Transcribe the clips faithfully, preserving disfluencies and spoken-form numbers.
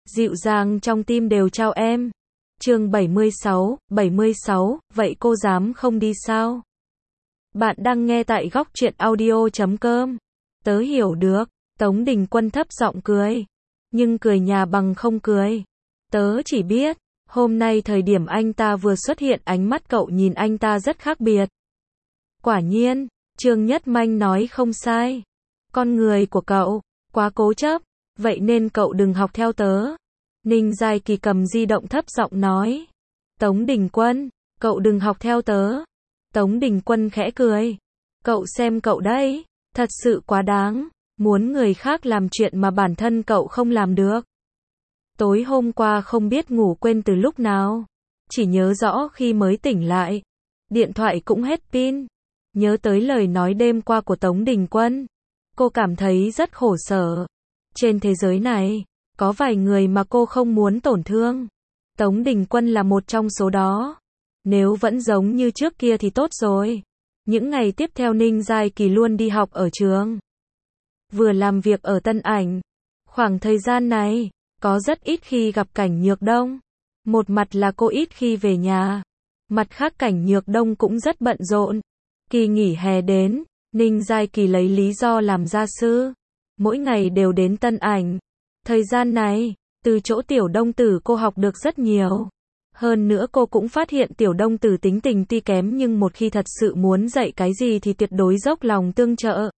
dịu dàng trong tim đều chào em. Chương bảy mươi sáu, bảy mươi sáu, vậy cô dám không đi sao? Bạn đang nghe tại góc truyện audio chấm com. Tớ hiểu được, Tống Đình Quân thấp giọng cười. Nhưng cười nhà bằng không cười. Tớ chỉ biết, hôm nay thời điểm anh ta vừa xuất hiện ánh mắt cậu nhìn anh ta rất khác biệt. Quả nhiên, Trương Nhất Manh nói không sai. Con người của cậu, quá cố chấp, vậy nên cậu đừng học theo tớ. Ninh Giai Kỳ cầm di động thấp giọng nói. Tống Đình Quân, cậu đừng học theo tớ. Tống Đình Quân khẽ cười. Cậu xem cậu đấy, thật sự quá đáng, muốn người khác làm chuyện mà bản thân cậu không làm được. Tối hôm qua không biết ngủ quên từ lúc nào, chỉ nhớ rõ khi mới tỉnh lại, điện thoại cũng hết pin. Nhớ tới lời nói đêm qua của Tống Đình Quân, cô cảm thấy rất khổ sở. Trên thế giới này, có vài người mà cô không muốn tổn thương. Tống Đình Quân là một trong số đó. Nếu vẫn giống như trước kia thì tốt rồi. Những ngày tiếp theo Ninh Giai Kỳ luôn đi học ở trường, vừa làm việc ở Tân Ảnh. Khoảng thời gian này, có rất ít khi gặp Cảnh Nhược Đông. Một mặt là cô ít khi về nhà, mặt khác Cảnh Nhược Đông cũng rất bận rộn. Kỳ nghỉ hè đến, Ninh Giai Kỳ lấy lý do làm gia sư, mỗi ngày đều đến Tân Ảnh. Thời gian này, từ chỗ Tiểu Đông Tử cô học được rất nhiều. Hơn nữa cô cũng phát hiện Tiểu Đông Tử tính tình tuy kém nhưng một khi thật sự muốn dạy cái gì thì tuyệt đối dốc lòng tương trợ.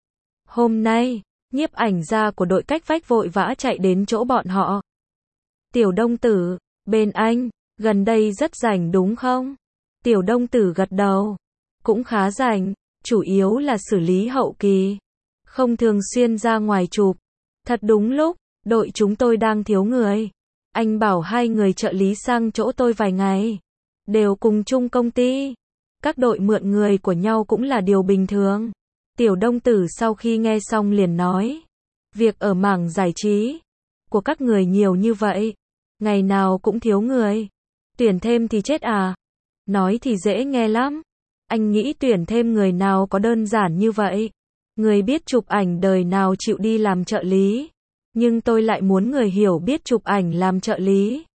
Hôm nay, nhiếp ảnh gia của đội cách vách vội vã chạy đến chỗ bọn họ. Tiểu Đông Tử, bên anh, gần đây rất rảnh đúng không? Tiểu Đông Tử gật đầu. Cũng khá rảnh, chủ yếu là xử lý hậu kỳ. Không thường xuyên ra ngoài chụp. Thật đúng lúc, đội chúng tôi đang thiếu người. Anh bảo hai người trợ lý sang chỗ tôi vài ngày. Đều cùng chung công ty. Các đội mượn người của nhau cũng là điều bình thường. Tiểu Đông Tử sau khi nghe xong liền nói. Việc ở mảng giải trí của các người nhiều như vậy. Ngày nào cũng thiếu người. Tuyển thêm thì chết à? Nói thì dễ nghe lắm. Anh nghĩ tuyển thêm người nào có đơn giản như vậy. Người biết chụp ảnh đời nào chịu đi làm trợ lý. Nhưng tôi lại muốn người hiểu biết chụp ảnh làm trợ lý.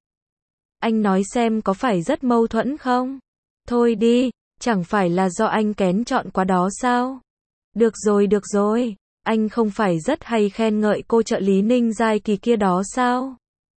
Anh nói xem có phải rất mâu thuẫn không? Thôi đi, chẳng phải là do anh kén chọn quá đó sao? Được rồi được rồi, anh không phải rất hay khen ngợi cô trợ lý Ninh Giai Kỳ kia đó sao?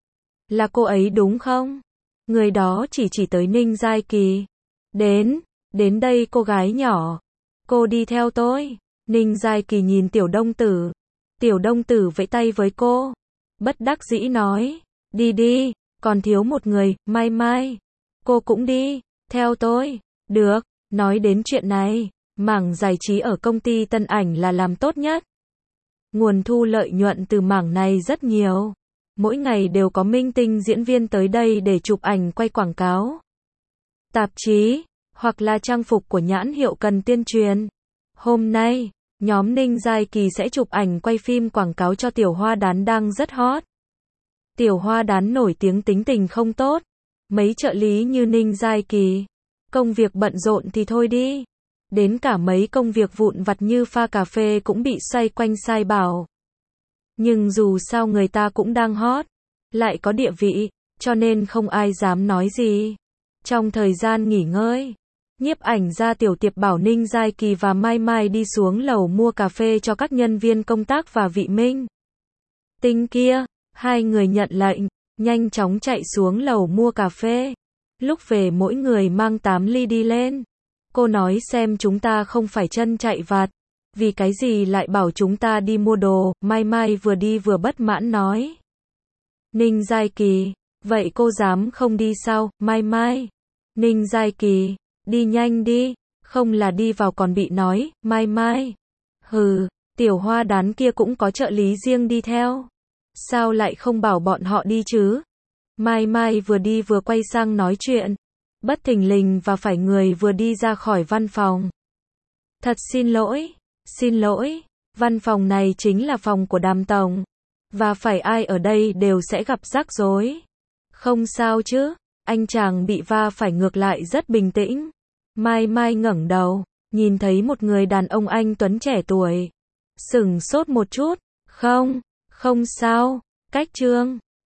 Là cô ấy đúng không? Người đó chỉ chỉ tới Ninh Giai Kỳ. Đến, đến đây cô gái nhỏ. Cô đi theo tôi. Ninh Giai Kỳ nhìn Tiểu Đông Tử. Tiểu Đông Tử vẫy tay với cô. Bất đắc dĩ nói. Đi đi, còn thiếu một người, Mai Mai. Cô cũng đi, theo tôi. Được, nói đến chuyện này, mảng giải trí ở công ty Tân Ảnh là làm tốt nhất. Nguồn thu lợi nhuận từ mảng này rất nhiều. Mỗi ngày đều có minh tinh diễn viên tới đây để chụp ảnh quay quảng cáo. Tạp chí, hoặc là trang phục của nhãn hiệu cần tuyên truyền. Hôm nay, nhóm Ninh Giai Kỳ sẽ chụp ảnh quay phim quảng cáo cho Tiểu Hoa Đán đang rất hot. Tiểu Hoa Đán nổi tiếng tính tình không tốt. Mấy trợ lý như Ninh Giai Kỳ, công việc bận rộn thì thôi đi. Đến cả mấy công việc vụn vặt như pha cà phê cũng bị xoay quanh sai bảo. Nhưng dù sao người ta cũng đang hot, lại có địa vị, cho nên không ai dám nói gì. Trong thời gian nghỉ ngơi, nhiếp ảnh gia Tiểu Tiệp bảo Ninh Giai Kỳ và Mai Mai đi xuống lầu mua cà phê cho các nhân viên công tác và Vị Minh. Tinh kia, hai người nhận lệnh, nhanh chóng chạy xuống lầu mua cà phê. Lúc về mỗi người mang tám ly đi lên. Cô nói xem chúng ta không phải chân chạy vặt. Vì cái gì lại bảo chúng ta đi mua đồ, Mai Mai vừa đi vừa bất mãn nói. Ninh Giai Kỳ, vậy cô dám không đi sao, Mai Mai? Ninh Giai Kỳ, đi nhanh đi, không là đi vào còn bị nói, Mai Mai. Hừ, Tiểu Hoa Đán kia cũng có trợ lý riêng đi theo. Sao lại không bảo bọn họ đi chứ? Mai Mai vừa đi vừa quay sang nói chuyện. Bất thình lình và phải người vừa đi ra khỏi văn phòng. Thật xin lỗi, xin lỗi, văn phòng này chính là phòng của Đàm tổng. Và phải ai ở đây đều sẽ gặp rắc rối. Không sao chứ, anh chàng bị va phải ngược lại rất bình tĩnh. Mai Mai ngẩng đầu, nhìn thấy một người đàn ông anh tuấn trẻ tuổi. Sửng sốt một chút, không, không sao, cách Trương.